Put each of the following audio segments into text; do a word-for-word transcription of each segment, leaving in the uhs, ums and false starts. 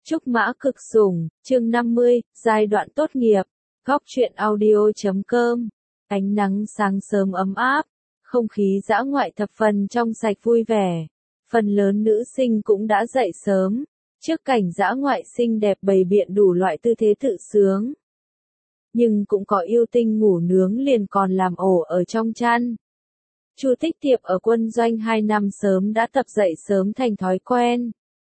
Trúc Mã Cực Sủng, chương năm mươi, giai đoạn tốt nghiệp, góc truyện audio chấm com. Ánh nắng sáng sớm ấm áp, không khí dã ngoại thập phần trong sạch vui vẻ. Phần lớn nữ sinh cũng đã dậy sớm, trước cảnh dã ngoại xinh đẹp bày biện đủ loại tư thế tự sướng. Nhưng cũng có yêu tinh ngủ nướng liền còn làm ổ ở trong chăn. Chu Tích Tiệp ở quân doanh hai năm sớm đã tập dậy sớm thành thói quen.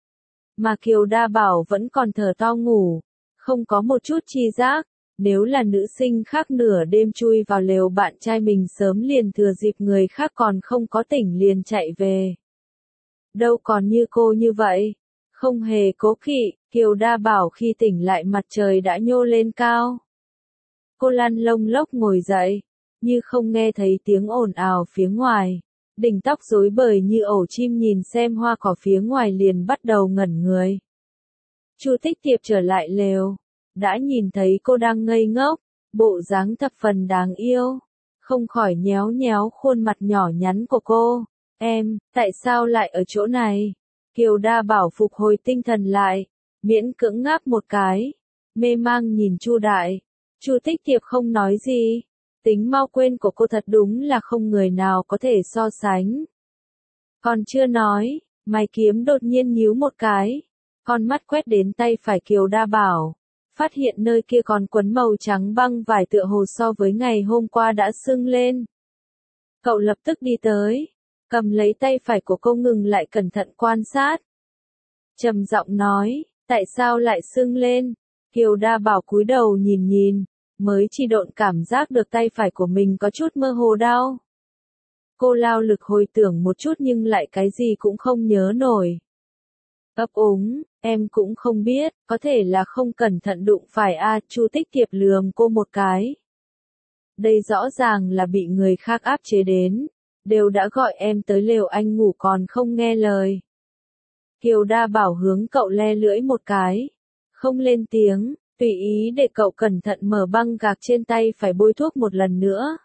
Mà Kiều Đa Bảo vẫn còn thở to ngủ, không có một chút chi giác, nếu là nữ sinh khác nửa đêm chui vào lều bạn trai mình sớm liền thừa dịp người khác còn không có tỉnh liền chạy về. Đâu còn như cô như vậy, không hề cố kỵ, Kiều Đa Bảo khi tỉnh lại mặt trời đã nhô lên cao. Cô lăn lông lốc ngồi dậy, như không nghe thấy tiếng ồn ào phía ngoài. Đỉnh tóc rối bời như ổ chim nhìn xem hoa cỏ phía ngoài liền bắt đầu ngẩn người. Chu Tích Tiệp trở lại lều, đã nhìn thấy cô đang ngây ngốc, bộ dáng thập phần đáng yêu, không khỏi nhéo nhéo khuôn mặt nhỏ nhắn của cô. Em, tại sao lại ở chỗ này? Kiều Đa Bảo phục hồi tinh thần lại, miễn cưỡng ngáp một cái, mê mang nhìn Chu Đại. Chu Tích Tiệp không nói gì. Tính mau quên của cô thật đúng là không người nào có thể so sánh. Còn chưa nói, mày kiếm đột nhiên nhíu một cái. Con mắt quét đến tay phải Kiều Đa Bảo. Phát hiện nơi kia còn quấn màu trắng băng vải tựa hồ so với ngày hôm qua đã sưng lên. Cậu lập tức đi tới. Cầm lấy tay phải của cô ngừng lại cẩn thận quan sát. Trầm giọng nói, tại sao lại sưng lên? Kiều Đa Bảo cúi đầu nhìn nhìn. Mới chỉ độn cảm giác được tay phải của mình có chút mơ hồ đau. Cô lao lực hồi tưởng một chút nhưng lại cái gì cũng không nhớ nổi. Ấp úng, em cũng không biết, có thể là không cẩn thận đụng phải a. Chu Tích Tiệp lườm cô một cái. Đây rõ ràng là bị người khác áp chế đến, đều đã gọi em tới lều anh ngủ còn không nghe lời. Kiều Đa Bảo hướng cậu le lưỡi một cái, không lên tiếng. Tùy ý để cậu cẩn thận mở băng gạc trên tay phải bôi thuốc một lần nữa.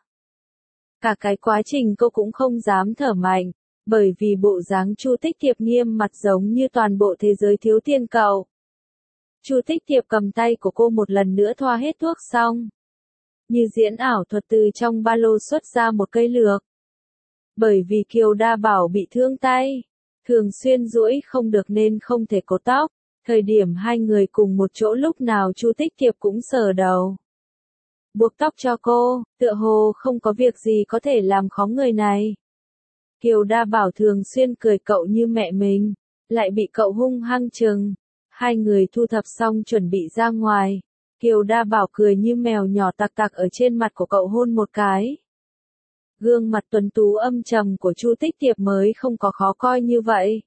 Cả cái quá trình cô cũng không dám thở mạnh, bởi vì bộ dáng Chu Tích Tiệp nghiêm mặt giống như toàn bộ thế giới thiếu tiên cậu. Chu Tích Tiệp cầm tay của cô một lần nữa thoa hết thuốc xong. Như diễn ảo thuật từ trong ba lô xuất ra một cây lược. Bởi vì Kiều Đa Bảo bị thương tay, thường xuyên duỗi không được nên không thể cột tóc. Thời điểm hai người cùng một chỗ lúc nào Chu Tích Tiệp cũng sờ đầu. Buộc tóc cho cô, tựa hồ không có việc gì có thể làm khó người này. Kiều Đa Bảo thường xuyên cười cậu như mẹ mình, lại bị cậu hung hăng chừng. Hai người thu thập xong chuẩn bị ra ngoài. Kiều Đa Bảo cười như mèo nhỏ tặc tặc ở trên mặt của cậu hôn một cái. Gương mặt tuấn tú âm trầm của Chu Tích Tiệp mới không có khó coi như vậy.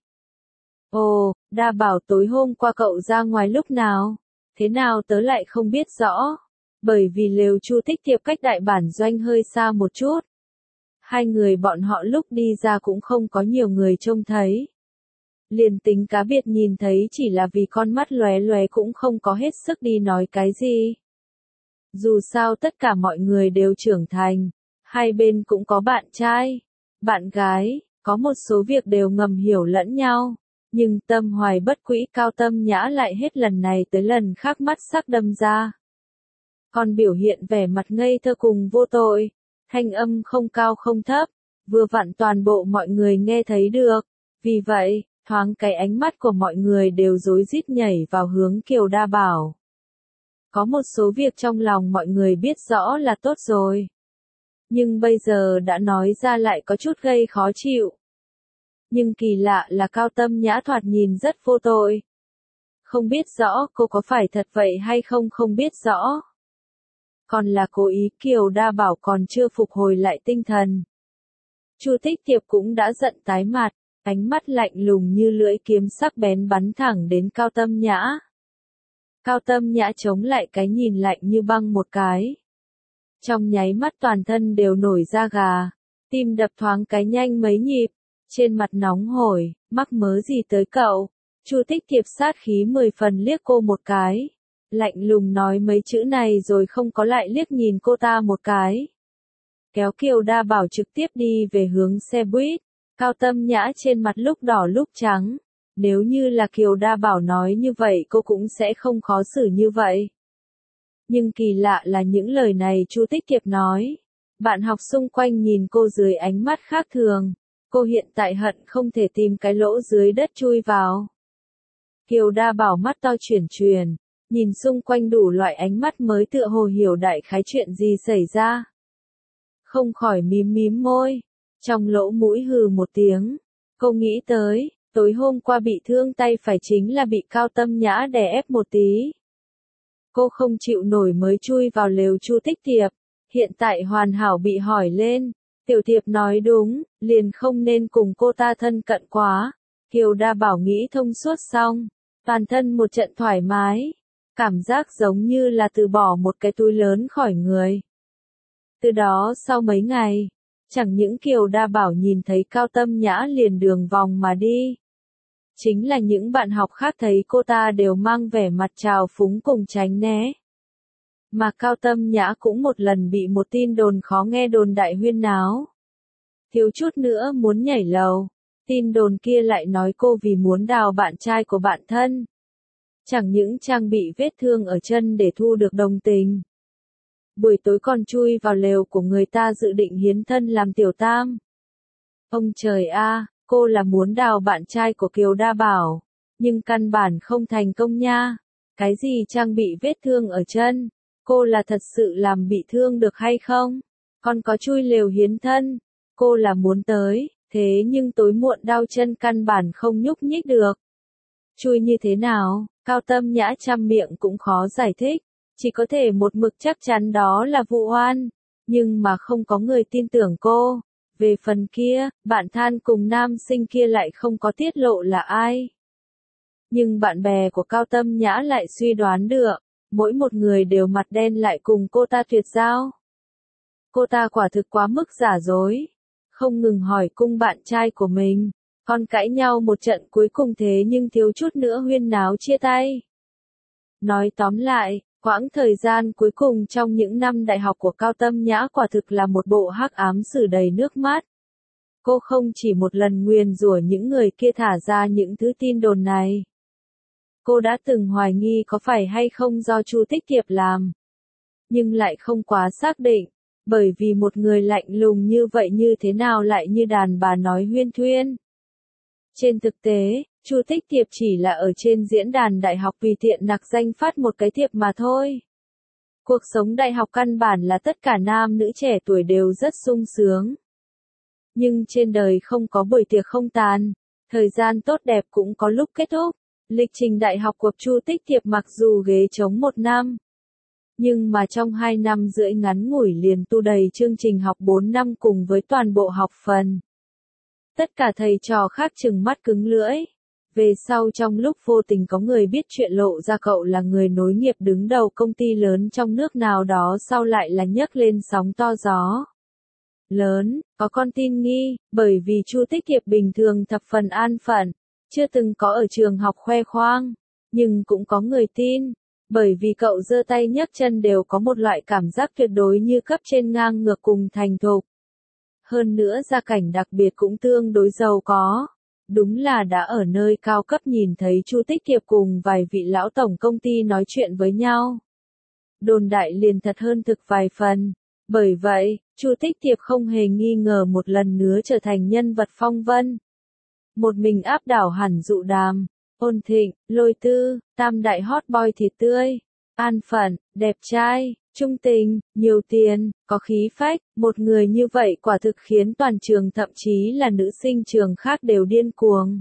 Ồ, Đa Bảo tối hôm qua cậu ra ngoài lúc nào? Thế nào tớ lại không biết rõ? Bởi vì lều Chu Tích Tiệp cách đại bản doanh hơi xa một chút. Hai người bọn họ lúc đi ra cũng không có nhiều người trông thấy. Liền tính cá biệt nhìn thấy chỉ là vì con mắt lóe lóe cũng không có hết sức đi nói cái gì. Dù sao tất cả mọi người đều trưởng thành, hai bên cũng có bạn trai, bạn gái, có một số việc đều ngầm hiểu lẫn nhau. Nhưng tâm hoài bất quỹ Cao Tâm Nhã lại hết lần này tới lần khác mắt sắc đâm ra. Còn biểu hiện vẻ mặt ngây thơ cùng vô tội, thanh âm không cao không thấp, vừa vặn toàn bộ mọi người nghe thấy được. Vì vậy, thoáng cái ánh mắt của mọi người đều rối rít nhảy vào hướng Kiều Đa Bảo. Có một số việc trong lòng mọi người biết rõ là tốt rồi. Nhưng bây giờ đã nói ra lại có chút gây khó chịu. Nhưng kỳ lạ là Cao Tâm Nhã thoạt nhìn rất vô tội. Không biết rõ cô có phải thật vậy hay không không biết rõ. Còn là cố ý Kiều Đa Bảo còn chưa phục hồi lại tinh thần. Chu Tích Tiệp cũng đã giận tái mặt, ánh mắt lạnh lùng như lưỡi kiếm sắc bén bắn thẳng đến Cao Tâm Nhã. Cao Tâm Nhã chống lại cái nhìn lạnh như băng một cái. Trong nháy mắt toàn thân đều nổi da gà, tim đập thoáng cái nhanh mấy nhịp. Trên mặt nóng hổi, mắc mớ gì tới cậu? Chu Tích Tiệp sát khí mười phần liếc cô một cái. Lạnh lùng nói mấy chữ này rồi không có lại liếc nhìn cô ta một cái. Kéo Kiều Đa Bảo trực tiếp đi về hướng xe buýt. Cao Tâm Nhã trên mặt lúc đỏ lúc trắng. Nếu như là Kiều Đa Bảo nói như vậy cô cũng sẽ không khó xử như vậy. Nhưng kỳ lạ là những lời này Chu Tích Kiệp nói. Bạn học xung quanh nhìn cô dưới ánh mắt khác thường. Cô hiện tại hận không thể tìm cái lỗ dưới đất chui vào. Kiều Đa Bảo mắt to chuyển chuyển, nhìn xung quanh đủ loại ánh mắt mới tựa hồ hiểu đại khái chuyện gì xảy ra. Không khỏi mím mím môi, trong lỗ mũi hừ một tiếng. Cô nghĩ tới, tối hôm qua bị thương tay phải chính là bị Cao Tâm Nhã đè ép một tí. Cô không chịu nổi mới chui vào lều Chu Tích Tiệp, hiện tại hoàn hảo bị hỏi lên. Tiểu Tiệp nói đúng, liền không nên cùng cô ta thân cận quá. Kiều Đa Bảo nghĩ thông suốt xong, toàn thân một trận thoải mái, cảm giác giống như là từ bỏ một cái túi lớn khỏi người. Từ đó sau mấy ngày, chẳng những Kiều Đa Bảo nhìn thấy Cao Tâm Nhã liền đường vòng mà đi. Chính là những bạn học khác thấy cô ta đều mang vẻ mặt trào phúng cùng tránh né. Mà Cao Tâm Nhã cũng một lần bị một tin đồn khó nghe đồn đại huyên náo. Thiếu chút nữa muốn nhảy lầu, tin đồn kia lại nói cô vì muốn đào bạn trai của bạn thân. Chẳng những trang bị vết thương ở chân để thu được đồng tình. Buổi tối còn chui vào lều của người ta dự định hiến thân làm tiểu tam. Ông trời a, cô là muốn đào bạn trai của Kiều Đa Bảo, nhưng căn bản không thành công nha. Cái gì trang bị vết thương ở chân, cô là thật sự làm bị thương được hay không? Còn có chui lều hiến thân, cô là muốn tới, thế nhưng tối muộn đau chân căn bản không nhúc nhích được. Chui như thế nào, Cao Tâm Nhã trăm miệng cũng khó giải thích, chỉ có thể một mực chắc chắn đó là vụ oan, nhưng mà không có người tin tưởng cô. Về phần kia, bạn than cùng nam sinh kia lại không có tiết lộ là ai. Nhưng bạn bè của Cao Tâm Nhã lại suy đoán được, mỗi một người đều mặt đen lại cùng cô ta tuyệt giao. Cô ta quả thực quá mức giả dối, không ngừng hỏi cung bạn trai của mình, còn cãi nhau một trận cuối cùng thế nhưng thiếu chút nữa huyên náo chia tay. Nói tóm lại, quãng thời gian cuối cùng trong những năm đại học của Cao Tâm Nhã quả thực là một bộ hắc ám sử đầy nước mắt. Cô không chỉ một lần nguyền rủa những người kia thả ra những thứ tin đồn này. Cô đã từng hoài nghi có phải hay không do Chu Tích Kiệp làm. Nhưng lại không quá xác định, bởi vì một người lạnh lùng như vậy như thế nào lại như đàn bà nói huyên thuyên. Trên thực tế, Chu Tích Tiệp chỉ là ở trên diễn đàn đại học tùy tiện nặc danh phát một cái thiệp mà thôi. Cuộc sống đại học căn bản là tất cả nam nữ trẻ tuổi đều rất sung sướng. Nhưng trên đời không có buổi tiệc không tàn, thời gian tốt đẹp cũng có lúc kết thúc. Lịch trình đại học của Chu Tích Tiệp mặc dù ghế trống một năm, nhưng mà trong hai năm rưỡi ngắn ngủi liền tu đầy chương trình học bốn năm cùng với toàn bộ học phần. Tất cả thầy trò khác trừng mắt cứng lưỡi. Về sau trong lúc vô tình có người biết chuyện lộ ra cậu là người nối nghiệp đứng đầu công ty lớn trong nước nào đó sau lại là nhấc lên sóng to gió lớn, có con tin nghi, bởi vì Chu Tích Kiệp bình thường thập phần an phận, chưa từng có ở trường học khoe khoang, nhưng cũng có người tin, bởi vì cậu giơ tay nhấc chân đều có một loại cảm giác tuyệt đối như cấp trên ngang ngược cùng thành thục. Hơn nữa gia cảnh đặc biệt cũng tương đối giàu có. Đúng là đã ở nơi cao cấp nhìn thấy Chu Tích Kiệp cùng vài vị lão tổng công ty nói chuyện với nhau. Đồn đại liền thật hơn thực vài phần. Bởi vậy, Chu Tích Kiệp không hề nghi ngờ một lần nữa trở thành nhân vật phong vân. Một mình áp đảo hẳn Dụ Đàm, Ôn Thịnh, Lôi Tư, tam đại hot boy thịt tươi, an phận, đẹp trai, trung tình, nhiều tiền, có khí phách, một người như vậy quả thực khiến toàn trường thậm chí là nữ sinh trường khác đều điên cuồng.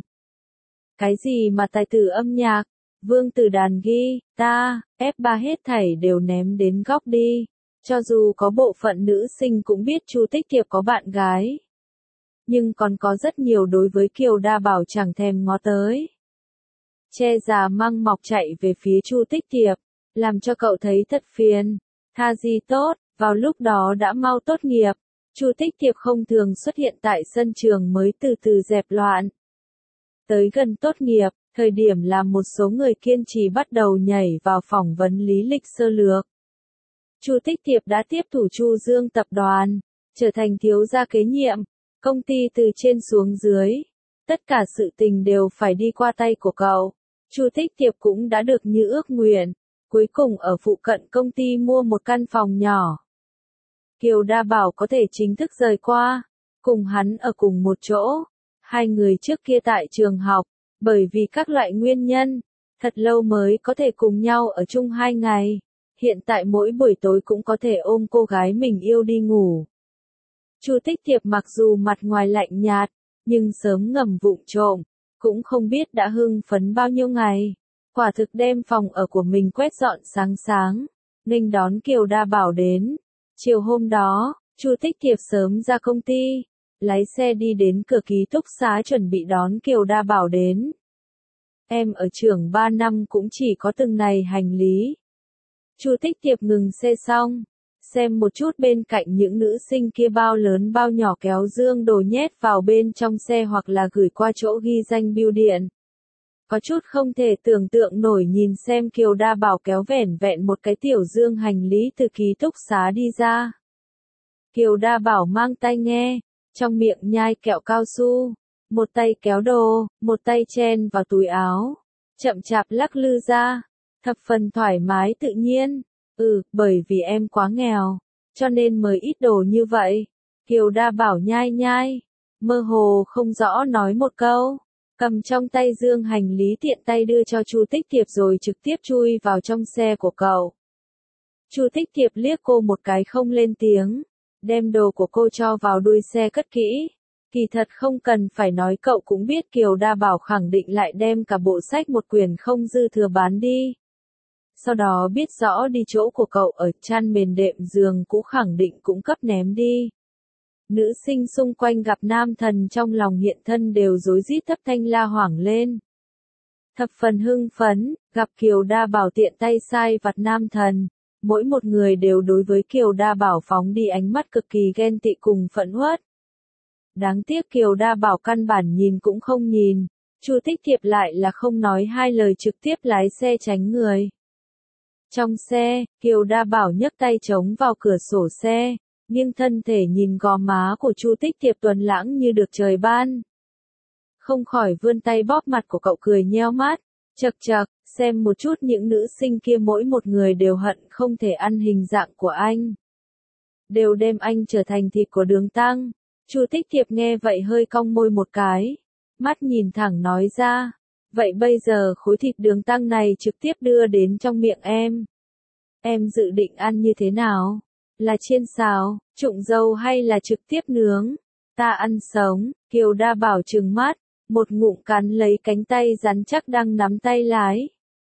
Cái gì mà tài tử âm nhạc, vương tử đàn guitar, ép ba hết thảy đều ném đến góc đi. Cho dù có bộ phận nữ sinh cũng biết Chu Tích Kiệp có bạn gái. Nhưng còn có rất nhiều đối với Kiều Đa Bảo chẳng thèm ngó tới. Che già măng mọc chạy về phía Chu Tích Kiệp, làm cho cậu thấy thật phiền. Tha gì tốt, vào lúc đó đã mau tốt nghiệp, Chu Tích Kiệp không thường xuất hiện tại sân trường mới từ từ dẹp loạn. Tới gần tốt nghiệp, thời điểm làm một số người kiên trì bắt đầu nhảy vào phỏng vấn lý lịch sơ lược. Chu Tích Kiệp đã tiếp thủ Chu Dương tập đoàn, trở thành thiếu gia kế nhiệm, công ty từ trên xuống dưới. Tất cả sự tình đều phải đi qua tay của cậu. Chu Tích Tiệp cũng đã được như ước nguyện, cuối cùng ở phụ cận công ty mua một căn phòng nhỏ. Kiều Đa Bảo có thể chính thức rời qua, cùng hắn ở cùng một chỗ. Hai người trước kia tại trường học, bởi vì các loại nguyên nhân, thật lâu mới có thể cùng nhau ở chung hai ngày. Hiện tại mỗi buổi tối cũng có thể ôm cô gái mình yêu đi ngủ. Chu Tích Tiệp mặc dù mặt ngoài lạnh nhạt, nhưng sớm ngầm vụng trộm, cũng không biết đã hưng phấn bao nhiêu ngày. Quả thực đem phòng ở của mình quét dọn sáng sáng, nghênh đón Kiều Đa Bảo đến. Chiều hôm đó, Chu Tích Tiệp sớm ra công ty, lái xe đi đến cửa ký túc xá chuẩn bị đón Kiều Đa Bảo đến. Em ở trường ba năm cũng chỉ có từng này hành lý. Chu Tích Tiệp ngừng xe xong, xem một chút bên cạnh những nữ sinh kia bao lớn bao nhỏ kéo dương đồ nhét vào bên trong xe hoặc là gửi qua chỗ ghi danh bưu điện. Có chút không thể tưởng tượng nổi nhìn xem Kiều Đa Bảo kéo vẻn vẹn một cái tiểu dương hành lý từ ký túc xá đi ra. Kiều Đa Bảo mang tai nghe, trong miệng nhai kẹo cao su, một tay kéo đồ, một tay chen vào túi áo, chậm chạp lắc lư ra, thập phần thoải mái tự nhiên. Ừ, bởi vì em quá nghèo, cho nên mới ít đồ như vậy. Kiều Đa Bảo nhai nhai, mơ hồ không rõ nói một câu, cầm trong tay dương hành lý tiện tay đưa cho Chu Tích Tiệp rồi trực tiếp chui vào trong xe của cậu. Chu Tích Tiệp liếc cô một cái không lên tiếng, đem đồ của cô cho vào đuôi xe cất kỹ. Kỳ thật không cần phải nói cậu cũng biết Kiều Đa Bảo khẳng định lại đem cả bộ sách một quyển không dư thừa bán đi. Sau đó biết rõ đi chỗ của cậu ở chăn mền đệm giường cũ khẳng định cũng cấp ném đi. Nữ sinh xung quanh gặp nam thần trong lòng hiện thân đều rối rít thấp thanh la hoảng lên. Thập phần hưng phấn, gặp Kiều Đa Bảo tiện tay sai vặt nam thần, mỗi một người đều đối với Kiều Đa Bảo phóng đi ánh mắt cực kỳ ghen tị cùng phẫn uất. Đáng tiếc Kiều Đa Bảo căn bản nhìn cũng không nhìn, Chu Tích Tiệp lại là không nói hai lời trực tiếp lái xe tránh người. Trong xe, Kiều Đa Bảo nhấc tay chống vào cửa sổ xe, nghiêng thân thể nhìn gò má của Chu Tích Tiệp tuấn lãng như được trời ban. Không khỏi vươn tay bóp mặt của cậu cười nheo mắt, chậc chậc, xem một chút những nữ sinh kia mỗi một người đều hận không thể ăn hình dạng của anh. Đều đem anh trở thành thịt của đường tăng. Chu Tích Tiệp nghe vậy hơi cong môi một cái, mắt nhìn thẳng nói ra. Vậy bây giờ khối thịt đường tăng này trực tiếp đưa đến trong miệng em. Em dự định ăn như thế nào? Là chiên xào, trụng dầu hay là trực tiếp nướng? Ta ăn sống. Kiều Đa Bảo trừng mắt, một ngụm cắn lấy cánh tay rắn chắc đang nắm tay lái.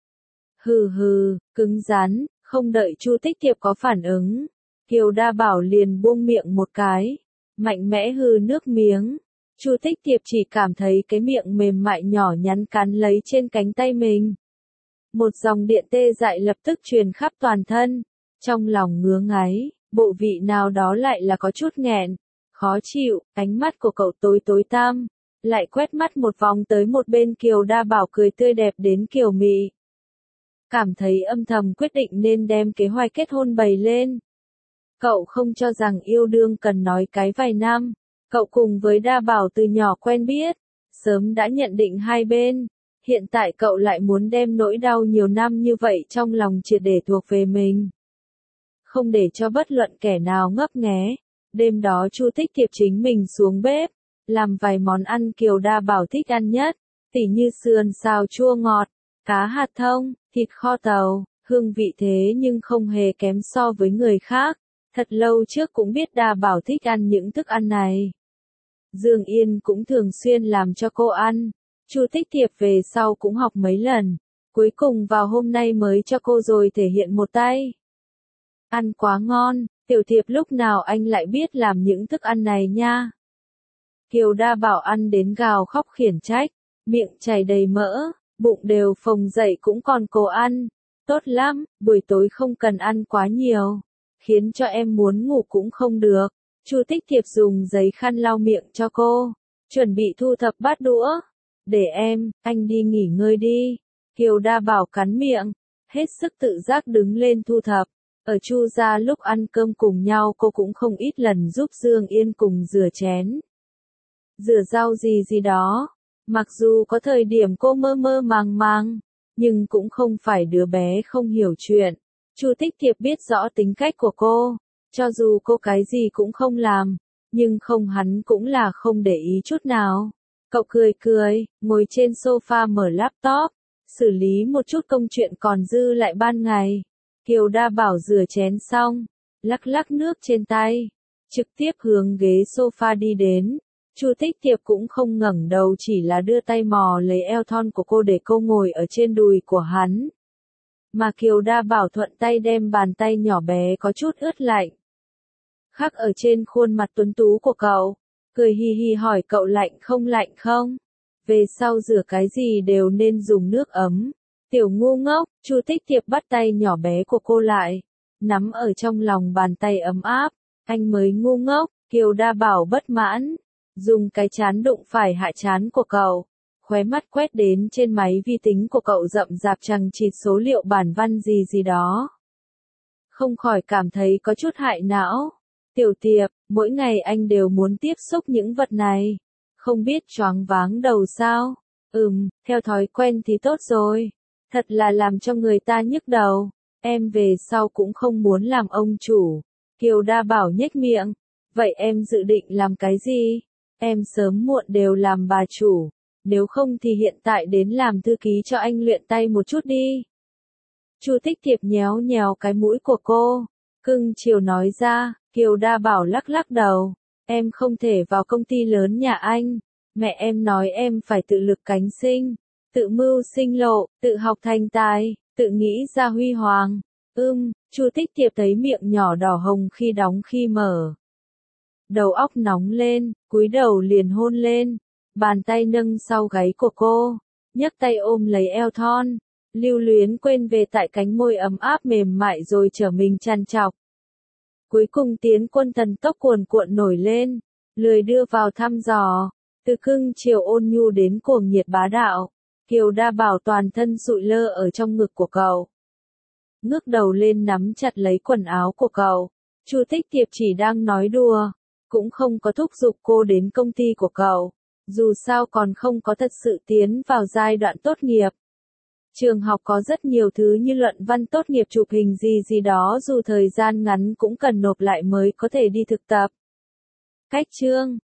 Hừ hừ, cứng rắn, không đợi Chu Tích Tiệp có phản ứng. Kiều Đa Bảo liền buông miệng một cái, mạnh mẽ hừ nước miếng. Chu Tích Tiệp chỉ cảm thấy cái miệng mềm mại nhỏ nhắn cắn lấy trên cánh tay mình. Một dòng điện tê dại lập tức truyền khắp toàn thân, trong lòng ngứa ngáy, bộ vị nào đó lại là có chút nghẹn, khó chịu, ánh mắt của cậu tối tối tăm, lại quét mắt một vòng tới một bên Kiều Đa Bảo cười tươi đẹp đến kiều mị. Cảm thấy âm thầm quyết định nên đem kế hoạch kết hôn bày lên. Cậu không cho rằng yêu đương cần nói cái vài năm. Cậu cùng với Đa Bảo từ nhỏ quen biết, sớm đã nhận định hai bên. Hiện tại cậu lại muốn đem nỗi đau nhiều năm như vậy trong lòng triệt để thuộc về mình. Không để cho bất luận kẻ nào ngấp nghé. Đêm đó Chu Tích Tiệp chính mình xuống bếp, làm vài món ăn Kiều Đa Bảo thích ăn nhất, tỉ như sườn xào chua ngọt, cá hạt thông, thịt kho tàu, hương vị thế nhưng không hề kém so với người khác. Thật lâu trước cũng biết Đa Bảo thích ăn những thức ăn này. Dương Yên cũng thường xuyên làm cho cô ăn. Chu Tích Tiệp về sau cũng học mấy lần. Cuối cùng vào hôm nay mới cho cô rồi thể hiện một tay. Ăn quá ngon, Tiểu Thiệp lúc nào anh lại biết làm những thức ăn này nha. Kiều Đa Bảo ăn đến gào khóc khiển trách, miệng chảy đầy mỡ, bụng đều phồng dậy cũng còn cố ăn. Tốt lắm, buổi tối không cần ăn quá nhiều, khiến cho em muốn ngủ cũng không được. Chu Tích Tiệp dùng giấy khăn lau miệng cho cô, chuẩn bị thu thập bát đũa. Để em, anh đi nghỉ ngơi đi. Kiều Đa Bảo cắn miệng, hết sức tự giác đứng lên thu thập. Ở Chu gia lúc ăn cơm cùng nhau cô cũng không ít lần giúp Dương Yên cùng rửa chén, rửa rau gì gì đó. Mặc dù có thời điểm cô mơ mơ màng màng, nhưng cũng không phải đứa bé không hiểu chuyện. Chu Tích Thiệp biết rõ tính cách của cô, cho dù cô cái gì cũng không làm, nhưng không hắn cũng là không để ý chút nào. Cậu cười cười, ngồi trên sofa mở laptop, xử lý một chút công chuyện còn dư lại ban ngày. Kiều Đa Bảo rửa chén xong, lắc lắc nước trên tay, trực tiếp hướng ghế sofa đi đến. Chu Tích Thiệp cũng không ngẩng đầu, chỉ là đưa tay mò lấy eo thon của cô để cô ngồi ở trên đùi của hắn. Mà Kiều Đa Bảo thuận tay đem bàn tay nhỏ bé có chút ướt lạnh khắc ở trên khuôn mặt tuấn tú của cậu, cười hi hi hỏi cậu lạnh không lạnh không? Về sau rửa cái gì đều nên dùng nước ấm. Tiểu ngu ngốc, Chu Tích Thiệp bắt tay nhỏ bé của cô lại, nắm ở trong lòng bàn tay ấm áp. Anh mới ngu ngốc, Kiều Đa Bảo bất mãn, dùng cái chán đụng phải hạ chán của cậu, khóe mắt quét đến trên máy vi tính của cậu rậm rạp chằng chịt số liệu bản văn gì gì đó. Không khỏi cảm thấy có chút hại não. Tiểu Tiệp, mỗi ngày anh đều muốn tiếp xúc những vật này, không biết choáng váng đầu sao? Ừm, theo thói quen thì tốt rồi. Thật là làm cho người ta nhức đầu. Em về sau cũng không muốn làm ông chủ. Kiều Đa Bảo nhếch miệng. Vậy em dự định làm cái gì? Em sớm muộn đều làm bà chủ. Nếu không thì hiện tại đến làm thư ký cho anh luyện tay một chút đi. Chu Tích Thiệp nhéo nhéo cái mũi của cô, cưng chiều nói ra. Kiều Đa Bảo lắc lắc đầu. Em không thể vào công ty lớn nhà anh. Mẹ em nói em phải tự lực cánh sinh, tự mưu sinh lộ, tự học thành tài, tự nghĩ ra huy hoàng. Ưm, Chu Tích Thiệp thấy miệng nhỏ đỏ hồng khi đóng khi mở. Đầu óc nóng lên, cúi đầu liền hôn lên, bàn tay nâng sau gáy của cô, nhấc tay ôm lấy eo thon, lưu luyến quên về tại cánh môi ấm áp mềm mại rồi trở mình trằn trọc. Cuối cùng tiến quân thần tốc cuồn cuộn nổi lên, lười đưa vào thăm dò, từ cưng chiều ôn nhu đến cuồng nhiệt bá đạo. Kiều Đa Bảo toàn thân sụi lơ ở trong ngực của cậu, ngước đầu lên nắm chặt lấy quần áo của cậu. Chu Tích Thiệp chỉ đang nói đùa, cũng không có thúc giục cô đến công ty của cậu, dù sao còn không có thật sự tiến vào giai đoạn tốt nghiệp. Trường học có rất nhiều thứ như luận văn tốt nghiệp, chụp hình gì gì đó, dù thời gian ngắn cũng cần nộp lại mới có thể đi thực tập. Cách chương